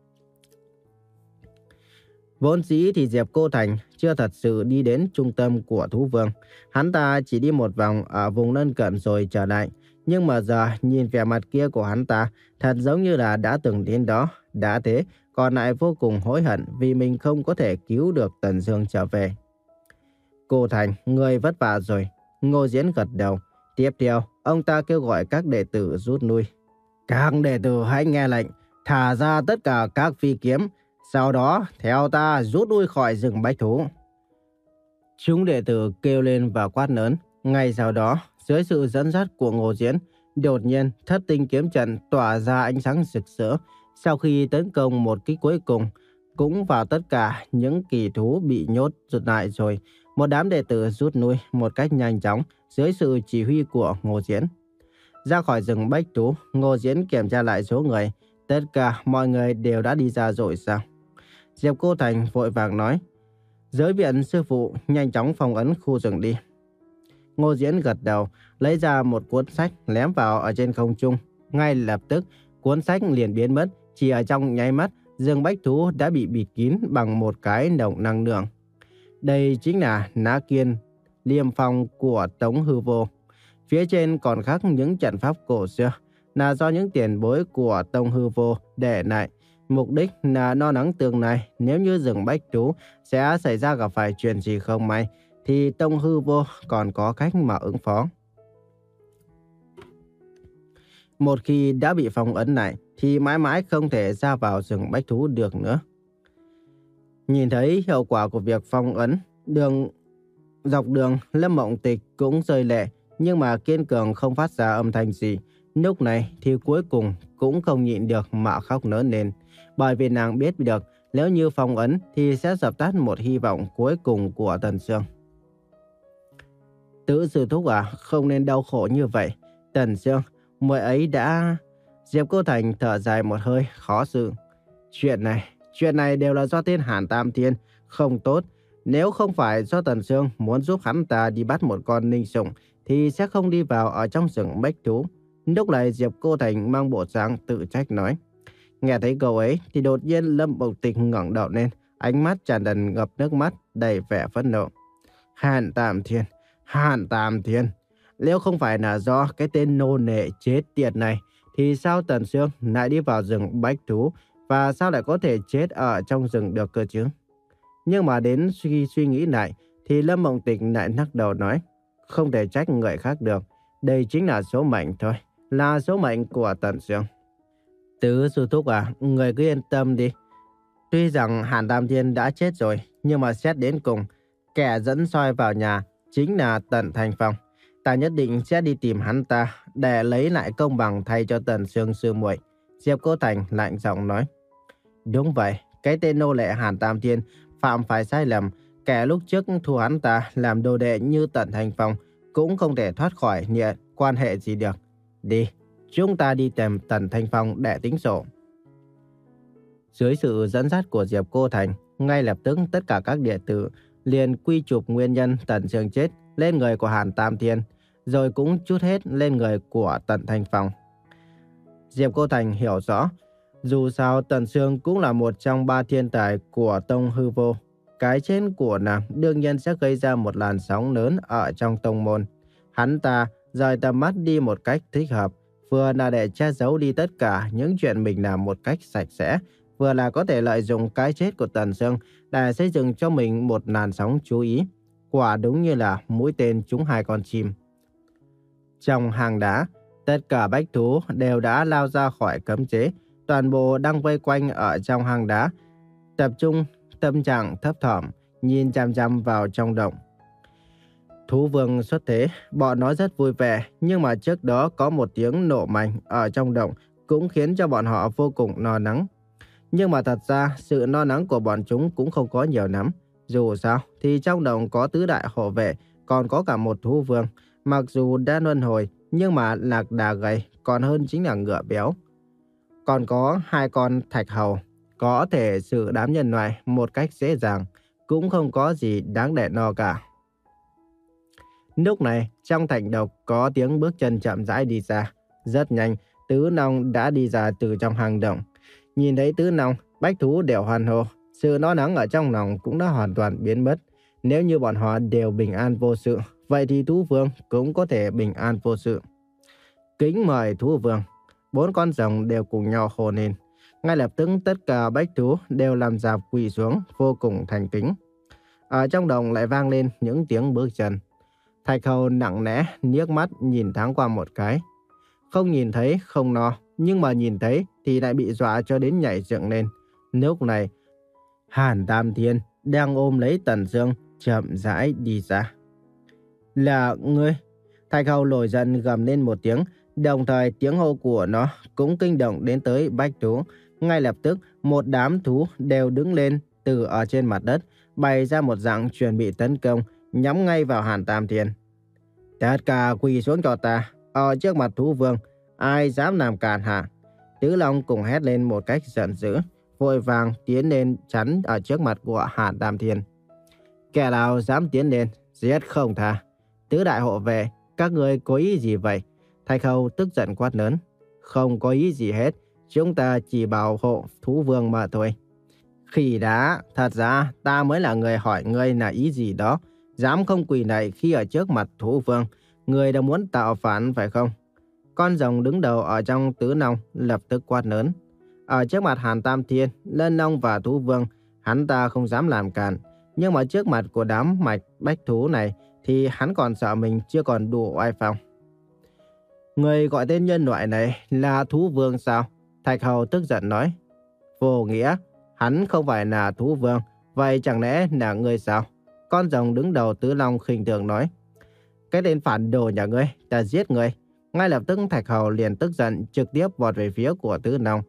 Vốn dĩ thì Diệp Cô Thành chưa thật sự đi đến trung tâm của thú vương. Hắn ta chỉ đi một vòng ở vùng lân cận rồi trở lại. Nhưng mà giờ nhìn vẻ mặt kia của hắn ta thật giống như là đã từng đến đó. Đã thế, còn lại vô cùng hối hận vì mình không có thể cứu được Tần Dương trở về. Cô Thành, người vất vả rồi. Ngô Diễn gật đầu. Tiếp theo, ông ta kêu gọi các đệ tử rút lui. Các đệ tử hãy nghe lệnh, thả ra tất cả các phi kiếm. Sau đó, theo ta rút lui khỏi rừng bách thú. Chúng đệ tử kêu lên và quát lớn. Ngay sau đó, dưới sự dẫn dắt của Ngô Diễn, đột nhiên thất tinh kiếm trận tỏa ra ánh sáng rực rỡ. Sau khi tấn công một kích cuối cùng, cũng vào tất cả những kỳ thú bị nhốt rụt lại rồi. Một đám đệ tử rút lui một cách nhanh chóng dưới sự chỉ huy của Ngô Diễn. Ra khỏi rừng bách thú, Ngô Diễn kiểm tra lại số người. Tất cả mọi người đều đã đi ra rồi sao? Diệp Cô Thành vội vàng nói. Giới viện sư phụ nhanh chóng phong ấn khu rừng đi. Ngô Diễn gật đầu, lấy ra một cuốn sách ném vào ở trên không trung. Ngay lập tức, cuốn sách liền biến mất. Chỉ ở trong nháy mắt, rừng bách thú đã bị bịt kín bằng một cái lồng năng lượng. Đây chính là Ná Kiên, Liêm Phong của Tống Hư Vô. Phía trên còn khắc những trận pháp cổ xưa, là do những tiền bối của Tông Hư Vô để lại. Mục đích là lo lắng tương lai, nếu như rừng bách thú sẽ xảy ra gặp phải chuyện gì không may, thì Tông Hư Vô còn có cách mà ứng phó. Một khi đã bị phong ấn lại, thì mãi mãi không thể ra vào rừng bách thú được nữa. Nhìn thấy hiệu quả của việc phong ấn, đường dọc đường Lâm Mộng Tịch cũng rơi lệ. nhưng mà kiên cường không phát ra âm thanh gì. Lúc này thì cuối cùng cũng không nhịn được mà khóc nấc lên. Bởi vì nàng biết được nếu như phong ấn thì sẽ dập tắt một hy vọng cuối cùng của Tần Sương. Tứ sư thúc à, không nên đau khổ như vậy. Tần Sương, muội ấy đã... Diệp Cô Thành thở dài một hơi khó xử. Chuyện này, chuyện này đều là do tên Hàn Tam Thiên không tốt. Nếu không phải do Tần Sương muốn giúp hắn ta đi bắt một con ninh sủng thì sẽ không đi vào ở trong rừng bách thú. Lúc này Diệp Cô Thành mang bộ dáng tự trách nói. Nghe thấy câu ấy thì đột nhiên Lâm Mộng Tịch ngẩng đầu lên, ánh mắt tràn đầy ngập nước mắt, đầy vẻ phẫn nộ. Hàn Tam Thiên, Hàn Tam Thiên, nếu không phải là do cái tên nô nệ chết tiệt này thì sao Tần Sương lại đi vào rừng bách thú và sao lại có thể chết ở trong rừng được cơ chứ? Nhưng mà đến suy suy nghĩ lại thì Lâm Mộng Tịch lại lắc đầu nói, không thể trách người khác được, đây chính là số mệnh thôi, là số mệnh của Tần Sương. Tứ sư thúc à, người cứ yên tâm đi. Tuy rằng Hàn Tam Thiên đã chết rồi, nhưng mà xét đến cùng, kẻ dẫn soi vào nhà chính là Tần Thanh Phong. Ta nhất định sẽ đi tìm hắn ta để lấy lại công bằng thay cho Tần Sương sư muội. Diệp Cô Thành lạnh giọng nói. Đúng vậy, cái tên nô lệ Hàn Tam Thiên phạm phải sai lầm. Kẻ lúc trước thu hắn ta làm đồ đệ như Tần Thanh Phong cũng không thể thoát khỏi nhẹ quan hệ gì được. Đi, chúng ta đi tìm Tần Thanh Phong để tính sổ. Dưới sự dẫn dắt của Diệp Cô Thành, ngay lập tức tất cả các đệ tử liền quy chụp nguyên nhân Tần Sương chết lên người của Hàn Tam Thiên, rồi cũng trút hết lên người của Tần Thanh Phong. Diệp Cô Thành hiểu rõ, dù sao Tần Sương cũng là một trong ba thiên tài của tông hư vô. Cái chết của nàng đương nhiên sẽ gây ra một làn sóng lớn ở trong tông môn. Hắn ta rời tầm mắt đi một cách thích hợp, vừa là để che giấu đi tất cả những chuyện mình làm một cách sạch sẽ, vừa là có thể lợi dụng cái chết của Tần Sương để xây dựng cho mình một làn sóng chú ý. Quả đúng như là mũi tên trúng hai con chim. Trong hang đá, tất cả bách thú đều đã lao ra khỏi cấm chế, toàn bộ đang vây quanh ở trong hang đá, tập trung tâm trạng thấp thỏm, nhìn chằm chằm vào trong động. Thú vương xuất thế, bọn nó rất vui vẻ, nhưng mà trước đó có một tiếng nổ mạnh ở trong động cũng khiến cho bọn họ vô cùng lo lắng. Nhưng mà thật ra sự lo lắng của bọn chúng cũng không có nhiều lắm. Dù sao thì trong động có tứ đại hộ vệ, còn có cả một thú vương. Mặc dù đã luân hồi, nhưng mà lạc đà gầy còn hơn chính là ngựa béo. Còn có hai con thạch hầu, có thể xử đám nhân loại một cách dễ dàng, cũng không có gì đáng để lo cả. Lúc này, trong thành độc có tiếng bước chân chậm rãi đi ra. Rất nhanh, Tứ Long đã đi ra từ trong hang động. Nhìn thấy Tứ Long, bách thú đều hoan hô. Sự lo lắng ở trong lòng cũng đã hoàn toàn biến mất. Nếu như bọn họ đều bình an vô sự, vậy thì thú vương cũng có thể bình an vô sự. Kính mời thú vương. Bốn con rồng đều cùng nhau hô lên. Ngay lập tức tất cả bách thú đều làm rạp quỳ xuống, vô cùng thành kính. Ở trong đồng lại vang lên những tiếng bước chân. Thạch hầu nặng nẽ, liếc mắt nhìn thoáng qua một cái. Không nhìn thấy không no, nhưng mà nhìn thấy thì lại bị dọa cho đến nhảy dựng lên. Lúc này, Hàn Tam Thiên đang ôm lấy Tần Sương, chậm rãi đi ra. Là ngươi? Thạch hầu nổi giận gầm lên một tiếng, đồng thời tiếng hô của nó cũng kinh động đến tới bách thú. Ngay lập tức, một đám thú đều đứng lên từ ở trên mặt đất, bày ra một dạng chuẩn bị tấn công, nhắm ngay vào Hàn Tam Thiên. Tất cả quỳ xuống cho ta, ở trước mặt thú vương, ai dám làm cản hả? Tứ Long cùng hét lên một cách giận dữ, vội vàng tiến lên chắn ở trước mặt của Hàn Tam Thiên. Kẻ nào dám tiến lên, giết không tha. Tứ đại hộ vệ, các người có ý gì vậy? Thạch hầu tức giận quát lớn. Không có ý gì hết, chúng ta chỉ bảo hộ thú vương mà thôi. Khỉ đá, thật ra ta mới là người hỏi ngươi là ý gì đó. Dám không quỳ lạy khi ở trước mặt thú vương, người đã muốn tạo phản phải không? Con rồng đứng đầu ở trong Tứ Long lập tức quát lớn. Ở trước mặt Hàn Tam Thiên, Lân Long và thú vương, hắn ta không dám làm cản. Nhưng mà trước mặt của đám mạch bách thú này thì hắn còn sợ mình chưa còn đủ oai phong. Người gọi tên nhân loại này là thú vương sao? Thạch hầu tức giận nói. Vô nghĩa, hắn không phải là thú vương, vậy chẳng lẽ là người sao? Con rồng đứng đầu Tứ Long khinh thường nói. Cái tên phản đồ nhà ngươi, ta giết ngươi. Ngay lập tức Thạch Hầu liền tức giận trực tiếp vọt về phía của Tứ Long.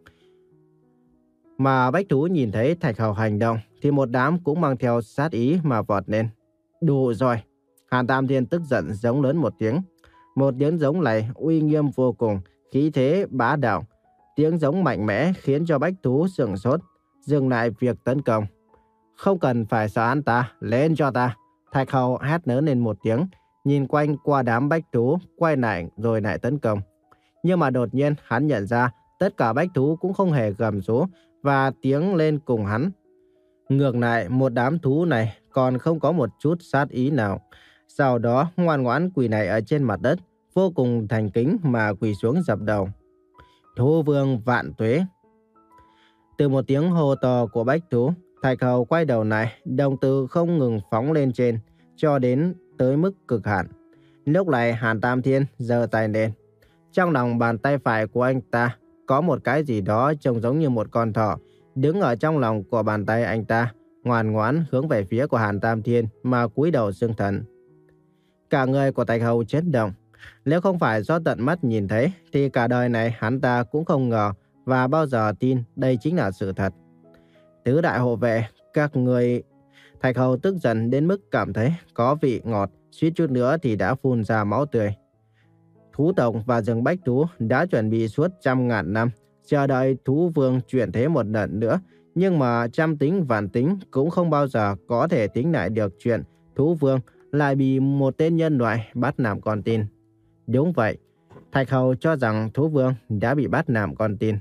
Mà bách thú nhìn thấy Thạch Hầu hành động thì một đám cũng mang theo sát ý mà vọt lên. Đủ rồi. Hàn Tam Thiên tức giận giống lớn một tiếng. Một tiếng giống này uy nghiêm vô cùng, khí thế bá đạo. Tiếng giống mạnh mẽ khiến cho bách thú sửng sốt, dừng lại việc tấn công. Không cần phải sợ hắn ta, lên cho ta. Thạch Hầu hét lớn lên một tiếng, nhìn quanh qua đám bách thú, quay lại rồi lại tấn công. Nhưng mà đột nhiên hắn nhận ra tất cả bách thú cũng không hề gầm rú và tiếng lên cùng hắn. Ngược lại, một đám thú này còn không có một chút sát ý nào. Sau đó ngoan ngoãn quỳ này ở trên mặt đất, vô cùng thành kính mà quỳ xuống dập đầu. Thú vương vạn tuế. Từ một tiếng hô to của bách thú, Thạch Hầu quay đầu lại, đồng tử không ngừng phóng lên trên, cho đến tới mức cực hạn. Lúc này Hàn Tam Thiên giơ tay lên. Trong lòng bàn tay phải của anh ta có một cái gì đó trông giống như một con thỏ, đứng ở trong lòng của bàn tay anh ta, ngoan ngoãn hướng về phía của Hàn Tam Thiên mà cúi đầu xưng thần. Cả người của Thạch Hầu chấn động. Nếu không phải do tận mắt nhìn thấy thì cả đời này hắn ta cũng không ngờ và bao giờ tin đây chính là sự thật. Tứ đại hộ vệ, các người... Thạch Hầu tức giận đến mức cảm thấy có vị ngọt, suýt chút nữa thì đã phun ra máu tươi. Thú tộc và rừng bách thú đã chuẩn bị suốt trăm ngàn năm, chờ đợi thú vương chuyển thế một lần nữa. Nhưng mà trăm tính vạn tính cũng không bao giờ có thể tính lại được chuyện thú vương lại bị một tên nhân loại bắt làm con tin. Đúng vậy, Thạch Hầu cho rằng thú vương đã bị bắt làm con tin.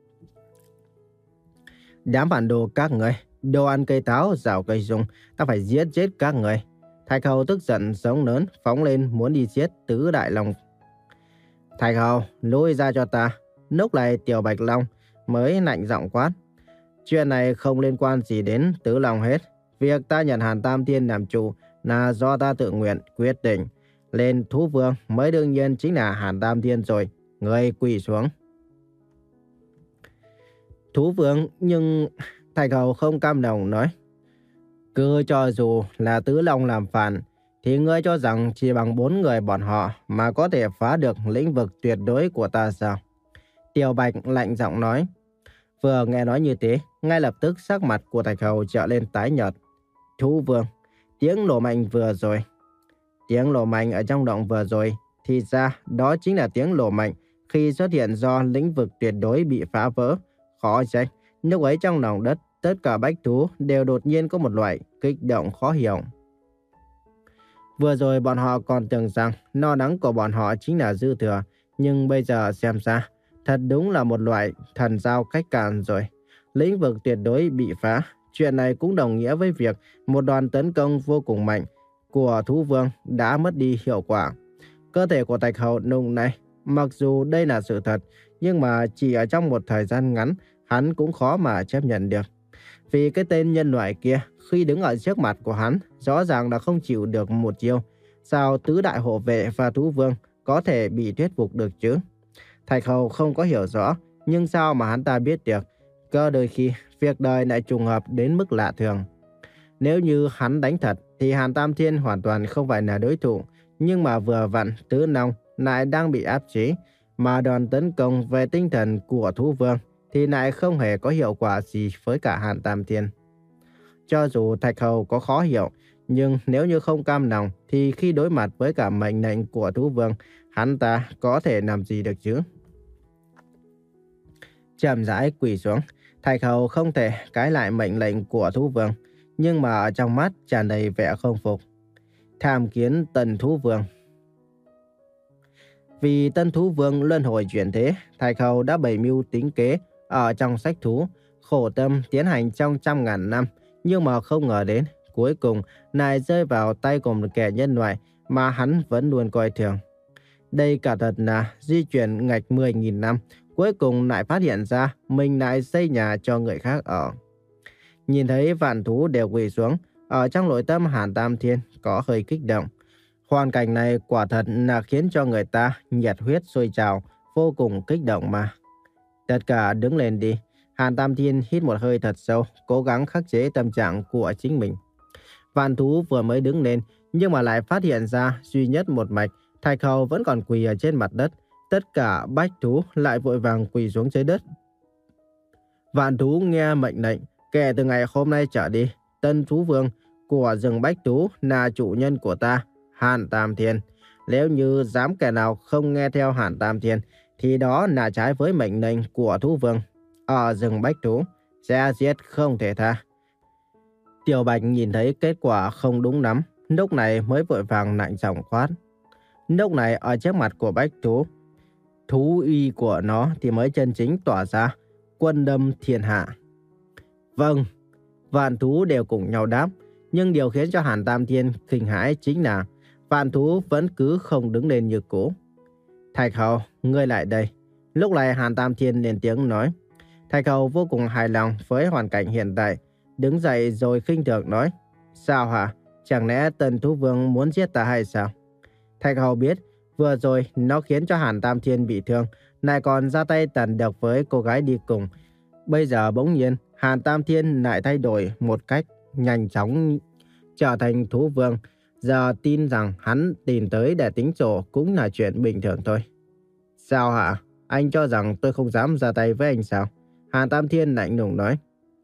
Đám phản đồ các người, đồ ăn cây táo, rào cây sung, ta phải giết chết các người. Thạch Hầu tức giận giống lớn, phóng lên muốn đi giết Tứ Đại Long. Thạch Hầu, lùi ra cho ta. Lúc này Tiểu Bạch Long mới lạnh giọng quát. Chuyện này không liên quan gì đến Tứ Long hết. Việc ta nhận Hàn Tam Thiên làm chủ là do ta tự nguyện quyết định. Lên thú vương mới đương nhiên chính là Hàn Tam Thiên rồi. Người quỳ xuống. Thú vương, nhưng... Thạch Hầu không cam lòng nói. Cứ cho dù là Tứ Long làm phản, thì ngươi cho rằng chỉ bằng bốn người bọn họ mà có thể phá được lĩnh vực tuyệt đối của ta sao? Tiểu Bạch lạnh giọng nói. Vừa nghe nói như thế, ngay lập tức sắc mặt của Thạch Hầu trở lên tái nhợt. Thú vương, tiếng nổ mạnh vừa rồi. Tiếng nổ mạnh ở trong động vừa rồi, thì ra đó chính là tiếng nổ mạnh khi xuất hiện do lĩnh vực tuyệt đối bị phá vỡ. Khó trách, lúc ấy trong lòng đất, tất cả bách thú đều đột nhiên có một loại kích động khó hiểu. Vừa rồi bọn họ còn tưởng rằng lo lắng của bọn họ chính là dư thừa, nhưng bây giờ xem ra, thật đúng là một loại thần giao cách càn rồi. Lĩnh vực tuyệt đối bị phá, chuyện này cũng đồng nghĩa với việc một đòn tấn công vô cùng mạnh của thú vương đã mất đi hiệu quả. Cơ thể của Thạch Hầu nung này, mặc dù đây là sự thật, nhưng mà chỉ ở trong một thời gian ngắn, hắn cũng khó mà chấp nhận được. Vì cái tên nhân loại kia, khi đứng ở trước mặt của hắn, rõ ràng là không chịu được một chiêu. Sao tứ đại hộ vệ và thú vương có thể bị thuyết phục được chứ? Thạch Hầu không có hiểu rõ, nhưng sao mà hắn ta biết được? Cơ đôi khi, việc đời lại trùng hợp đến mức lạ thường. Nếu như hắn đánh thật, thì Hàn Tam Thiên hoàn toàn không phải là đối thủ. Nhưng mà vừa vặn, Tứ Long lại đang bị áp chế, mà đòn tấn công về tinh thần của thú vương thì lại không hề có hiệu quả gì với cả Hàn Tam Thiên. Cho dù Thạch Hầu có khó hiểu, nhưng nếu như không cam lòng thì khi đối mặt với cả mệnh lệnh của thú vương, hắn ta có thể làm gì được chứ? Chậm rãi quỳ xuống, Thạch Hầu không thể cãi lại mệnh lệnh của thú vương, nhưng mà ở trong mắt tràn đầy vẻ không phục. Tham kiến Tân Thú Vương. Vì Tân Thú Vương luân hồi chuyển thế, Thạch Hầu đã bày mưu tính kế ở trong sách thú, khổ tâm tiến hành trong trăm ngàn năm, nhưng mà không ngờ đến, cuối cùng lại rơi vào tay của một kẻ nhân loại mà hắn vẫn luôn coi thường. Đây cả thật là di chuyển ngạch mười nghìn năm, cuối cùng lại phát hiện ra mình lại xây nhà cho người khác ở. Nhìn thấy vạn thú đều quỳ xuống, ở trong nội tâm Hàn Tam Thiên có hơi kích động. Hoàn cảnh này quả thật là khiến cho người ta nhiệt huyết sôi trào, vô cùng kích động mà. Tất cả đứng lên đi. Hàn Tam Thiên hít một hơi thật sâu, cố gắng khắc chế tâm trạng của chính mình. Vạn thú vừa mới đứng lên, Nhưng mà lại phát hiện ra duy nhất một mạch, Thạch Hầu vẫn còn quỳ ở trên mặt đất. Tất cả bách thú lại vội vàng quỳ xuống dưới đất. Vạn thú nghe mệnh lệnh, kể từ ngày hôm nay trở đi, tân thú vương của rừng bách thú là chủ nhân của ta, Hàn Tam Thiên. Nếu như dám kẻ nào không nghe theo Hàn Tam Thiên, thì đó là trái với mệnh lệnh của thú vương. Ở rừng bách thú, sẽ giết không thể tha. Tiểu Bạch nhìn thấy kết quả không đúng lắm, lúc này mới vội vàng lạnh giọng quát. Lúc này ở trước mặt của bách thú, thú uy của nó thì mới chân chính tỏa ra, quân đâm thiên hạ. Vâng, vạn thú đều cùng nhau đáp, nhưng điều khiến cho Hàn Tam Thiên kinh hãi chính là vạn thú vẫn cứ không đứng lên như cũ. Thạch Hầu, ngươi lại đây. Lúc này Hàn Tam Thiên lên tiếng nói. Thạch Hầu vô cùng hài lòng với hoàn cảnh hiện tại, đứng dậy rồi khinh thường nói. Sao hả? Chẳng lẽ Tần Thú Vương muốn giết ta hay sao? Thạch Hầu biết vừa rồi nó khiến cho Hàn Tam Thiên bị thương, lại còn ra tay tàn độc với cô gái đi cùng. Bây giờ bỗng nhiên Hàn Tam Thiên lại thay đổi một cách nhanh chóng trở thành thú vương. Giờ tin rằng hắn tìm tới để tính sổ cũng là chuyện bình thường thôi. Sao hả? Anh cho rằng tôi không dám ra tay với anh sao? Hàn Tam Thiên lạnh lùng nói.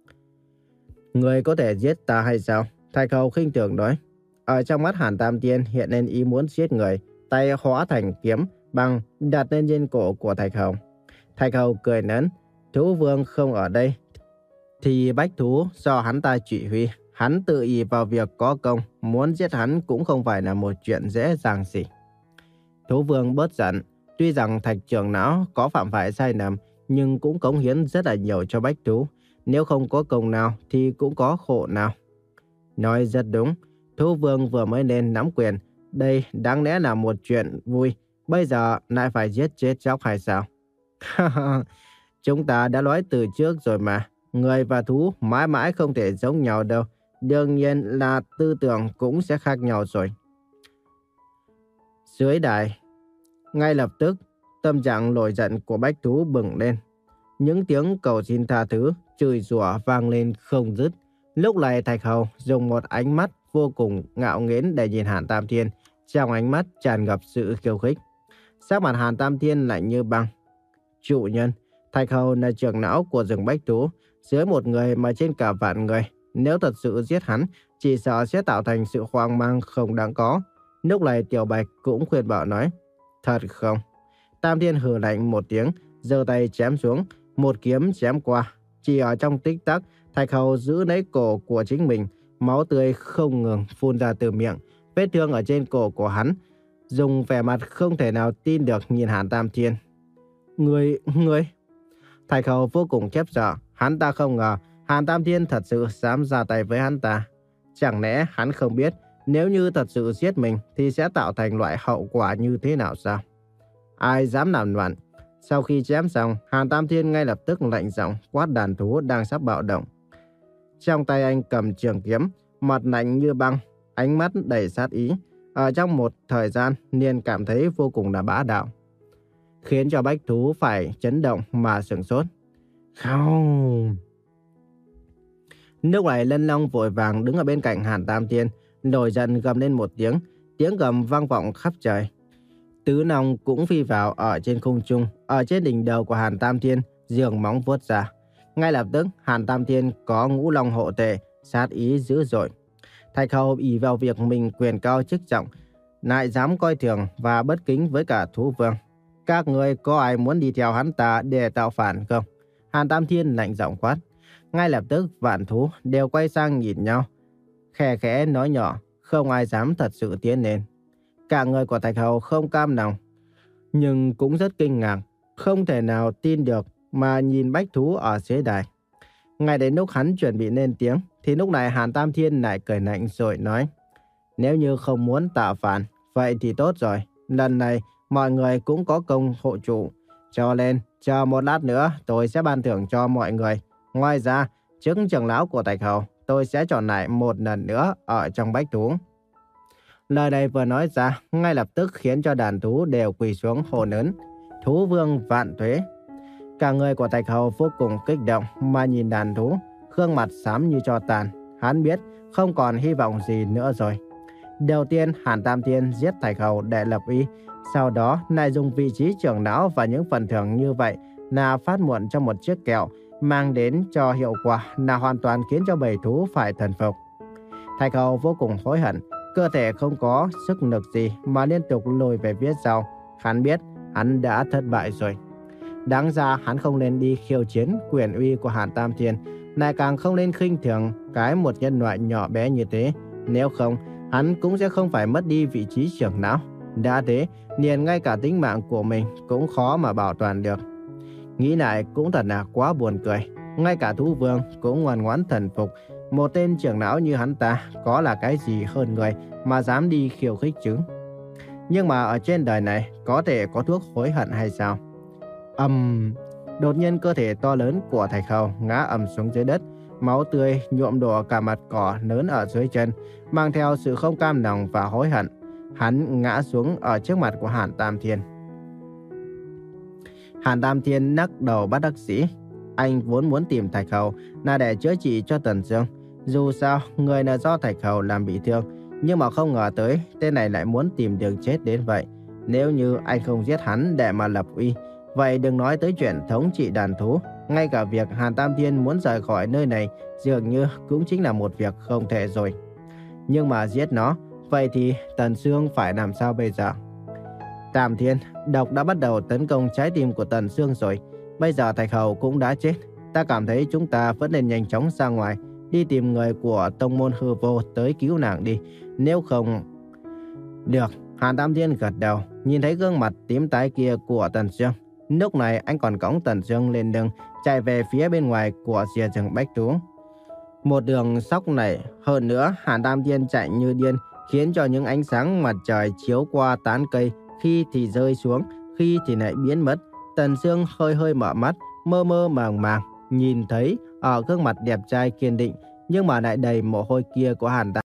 Người có thể giết ta hay sao? Thạch Hầu khinh thường nói. Ở trong mắt Hàn Tam Thiên hiện lên ý muốn giết người, tay hóa thành kiếm băng đặt lên trên cổ của Thạch Hầu. Thạch Hầu cười lớn. Thú vương không ở đây thì bách thú do hắn ta chỉ huy. Hắn tự ý vào việc có công, muốn giết hắn cũng không phải là một chuyện dễ dàng gì. Thú vương bớt giận. Tuy rằng Thạch trưởng lão có phạm phải sai lầm, nhưng cũng cống hiến rất là nhiều cho bách thú. Nếu không có công nào thì cũng có khổ nào. Nói rất đúng. Thú vương vừa mới lên nắm quyền. Đây đáng lẽ là một chuyện vui. Bây giờ lại phải giết chết chóc hay sao? Chúng ta đã nói từ trước rồi mà. Người và thú mãi mãi không thể giống nhau đâu. Đương nhiên là tư tưởng cũng sẽ khác nhau rồi. Dưới đài, ngay lập tức, tâm trạng nổi giận của bách thú bừng lên. Những tiếng cầu xin tha thứ, chửi rủa vang lên không dứt. Lúc này Thạch Hầu dùng một ánh mắt vô cùng ngạo nghễ để nhìn Hàn Tam Thiên. Trong ánh mắt tràn ngập sự khiêu khích. Sắc mặt Hàn Tam Thiên lạnh như băng. Chủ nhân, Thạch Hầu là trưởng lão của rừng bách thú, dưới một người mà trên cả vạn người. Nếu thật sự giết hắn, chỉ sợ sẽ tạo thành sự hoang mang không đáng có. Lúc này Tiểu Bạch cũng khuyên bảo nói. Thật không? Tam Thiên hừ lạnh một tiếng, giơ tay chém xuống, một kiếm chém qua. Chỉ ở trong tích tắc, Thạch Hầu giữ lấy cổ của chính mình, máu tươi không ngừng phun ra từ miệng. Vết thương ở trên cổ của hắn, dùng vẻ mặt không thể nào tin được nhìn Hàn Tam Thiên. Người, người... Thạch Hầu vô cùng khiếp sợ, hắn ta không ngờ Hàn Tam Thiên thật sự dám ra tay với hắn ta. Chẳng lẽ hắn không biết nếu như thật sự giết mình thì sẽ tạo thành loại hậu quả như thế nào sao? Ai dám làm loạn? Sau khi chém xong, Hàn Tam Thiên ngay lập tức lạnh giọng quát đàn thú đang sắp bạo động. Trong tay anh cầm trường kiếm, mặt lạnh như băng, ánh mắt đầy sát ý. Ở trong một thời gian, liền cảm thấy vô cùng là bá đạo, khiến cho bách thú phải chấn động mà sửng sốt. Không. Lúc này Lân Long vội vàng đứng ở bên cạnh Hàn Tam Thiên, nổi giận gầm lên một tiếng, tiếng gầm vang vọng khắp trời. Tứ Long cũng phi vào ở trên không trung, ở trên đỉnh đầu của Hàn Tam Thiên, giương móng vuốt ra. Ngay lập tức, Hàn Tam Thiên có ngũ long hộ tề, sát ý dữ dội. Thạch Hầu ỷ vào việc mình quyền cao chức trọng, lại dám coi thường và bất kính với cả thú vương. Các người có ai muốn đi theo hắn ta để tạo phản không? Hàn Tam Thiên lạnh giọng quát. Ngay lập tức vạn thú đều quay sang nhìn nhau, khẽ khẽ nói nhỏ, không ai dám thật sự tiến lên. Cả người của Thạch Hầu không cam lòng, nhưng cũng rất kinh ngạc, không thể nào tin được mà nhìn bách thú ở dưới đài. Ngay đến lúc hắn chuẩn bị lên tiếng, thì lúc này Hàn Tam Thiên lại cười lạnh rồi nói. Nếu như không muốn tạo phản, vậy thì tốt rồi. Lần này mọi người cũng có công hộ chủ, cho nên chờ một lát nữa tôi sẽ ban thưởng cho mọi người. Ngoài ra, chức trưởng lão của Thạch Hầu tôi sẽ chọn lại một lần nữa ở trong bách thú. Lời này vừa nói ra, ngay lập tức khiến cho đàn thú đều quỳ xuống hô lớn. Thú vương vạn tuế. Cả người của Thạch Hầu vô cùng kích động mà nhìn đàn thú, gương mặt xám như tro tàn. Hắn biết không còn hy vọng gì nữa rồi. Đầu tiên, Hàn Tam Thiên giết Thạch Hầu để lập uy, sau đó lại dùng vị trí trưởng não và những phần thưởng như vậy là phát muộn trong một chiếc kẹo, mang đến cho hiệu quả là hoàn toàn khiến cho bầy thú phải thần phục. Thạch Hầu vô cùng hối hận, cơ thể không có sức lực gì mà liên tục lùi về phía sau. Hắn biết hắn đã thất bại rồi. Đáng ra hắn không nên đi khiêu chiến quyền uy của Hàn Tam Thiên, lại càng không nên khinh thường cái một nhân loại nhỏ bé như thế. Nếu không, hắn cũng sẽ không phải mất đi vị trí trưởng não. Đã thế, liền ngay cả tính mạng của mình cũng khó mà bảo toàn được. Nghĩ lại cũng thật là quá buồn cười. Ngay cả thú vương cũng ngoan ngoãn thần phục. Một tên trưởng não như hắn ta có là cái gì hơn người mà dám đi khiêu khích chứ? Nhưng mà ở trên đời này có thể có thuốc hối hận hay sao? Ầm, um, đột nhiên cơ thể to lớn của Thạch Hầu ngã ầm xuống dưới đất, máu tươi nhuộm đỏ cả mặt cỏ lớn ở dưới chân, mang theo sự không cam lòng và hối hận. Hắn ngã xuống ở trước mặt của Hàn Tam Thiên. Hàn Tam Thiên lắc đầu bất đắc dĩ. Anh vốn muốn tìm Thạch Hầu là để chữa trị cho Tần Dương. Dù sao, người là do Thạch Hầu làm bị thương, nhưng mà không ngờ tới tên này lại muốn tìm đường chết đến vậy. Nếu như anh không giết hắn để mà lập uy, vậy đừng nói tới chuyện thống trị đàn thú. Ngay cả việc Hàn Tam Thiên muốn rời khỏi nơi này dường như cũng chính là một việc không thể rồi. Nhưng mà giết nó, vậy thì Tần Dương phải làm sao bây giờ? Tam Thiên, độc đã bắt đầu tấn công trái tim của Tần Dương rồi. Bây giờ Thạch Hầu cũng đã chết. Ta cảm thấy chúng ta vẫn nên nhanh chóng ra ngoài, đi tìm người của tông môn Hư Vô tới cứu nàng đi. Nếu không... Được, Hàn Tam Thiên gật đầu, nhìn thấy gương mặt tím tái kia của Tần Dương. Lúc này anh còn cõng Tần Dương lên lưng, chạy về phía bên ngoài của rìa rừng bách thú. Một đường sóc này, hơn nữa Hàn Tam Thiên chạy như điên, khiến cho những ánh sáng mặt trời chiếu qua tán cây, khi thì rơi xuống, khi thì lại biến mất. Tần Dương hơi hơi mở mắt, mơ mơ màng màng, nhìn thấy ở gương mặt đẹp trai kiên định nhưng mà lại đầy mồ hôi kia của Hàn Tam